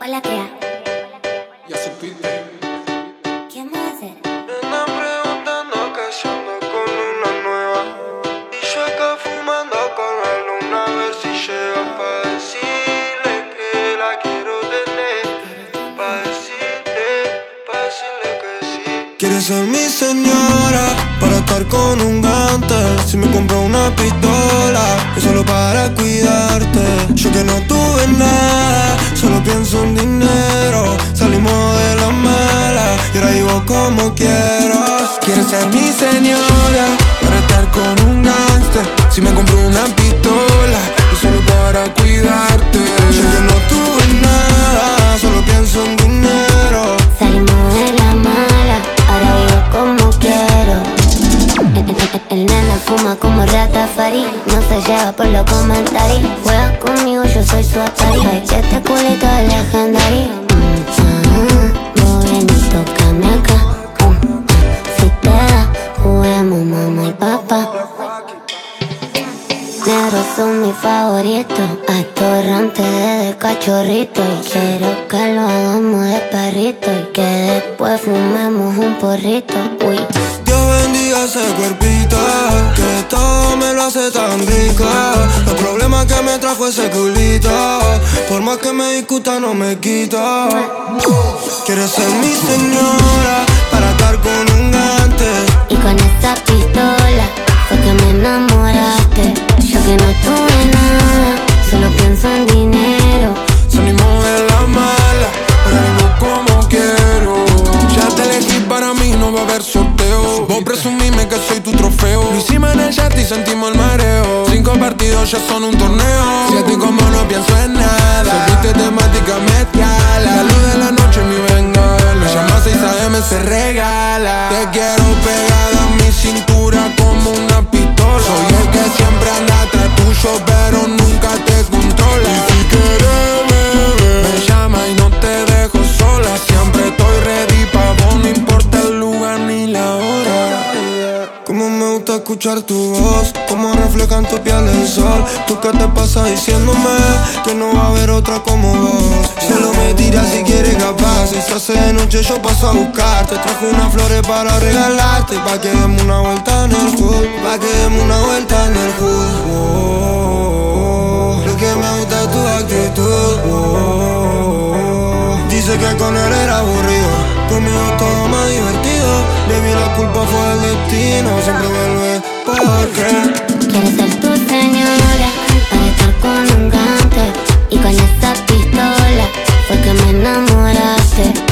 Hola, ¿qué hay? Ya supiste. ¿Quién va a ser? Me andan preguntando que si ando con una nueva. Y yo acá fumando con la luna a ver si llega pa' decirle que la quiero tener. Pa' decirle que sí. Quieres ser mi señora para estar con un gante. Si me compro una pistola es solo para cuidarte. Yo que no tuve nada, solo pienso en dinero. Salimos de la mala y ahora vivo como quiero. Quieres ser mi señora para estar con un gangster. Si me compro una pistola es solo para cuidarte. Yo que no tuve nada, solo pienso en dinero. Salimos de la mala, ahora vivo como quiero. El nene fuma como Rastafari, no se lleva por los comentarios. Juega conmigo, yo soy su Atari. Ay, que este culito es legendario. Ven y tócame acá. Si te da, juguemos mamá y papá. Negros son mis favoritos, atorrante desde cachorrito. Y quiero que lo hagamos de perrito y que después fumemos un porrito. Uy. Dios bendiga ese cuerpito, que todo me lo hace tan rico. Los problemas que me trajo ese culito, por más que me discuta no me quito. Quieres ser mi señora para estar con un gante. Y con esa pistola fue que me enamoraste. Yo que no tuve nada, solo pienso en dinero. Salimos de la mala, ahora vivo como quiero. Ya te elegí, para mí no va a haber sorteo. Vos presumime que soy tu trofeo. Lo hicimos en el chat y sentimos el mareo. 5 partidos ya son un torneo. Si estoy como no pienso en nada. Serviste temática mediala. La luz de la noche en mi bengala. Me llama 6 AM, se regala. Te quiero pegada a mi cintura como una pistola. Soy el que siempre anda atrás tuyo pero nunca te controla. Y si quieres beber, me llama y no te dejo sola. Siempre estoy ready pa' vos, no importa el lugar ni la hora. Como me gusta escuchar tu voz, como refleja en tu piel el sol. ¿Tú qué te pasa diciéndome que no va a haber otra como vos? Solo me tiras si quieres capaz. Si se hace de noche yo paso a buscarte. Trajo unas flores para regalarte, pa' que demos una vuelta en el hood. Pa' que demos una vuelta en el hood. Lo que me gusta es tu actitud. Dice que con él era aburrido, conmigo es todo más divertido. Baby, la culpa fue el destino, siempre vuelve porque Quiero ser tu señora para estar con un gante. Y con esa pistola fue que me enamoraste.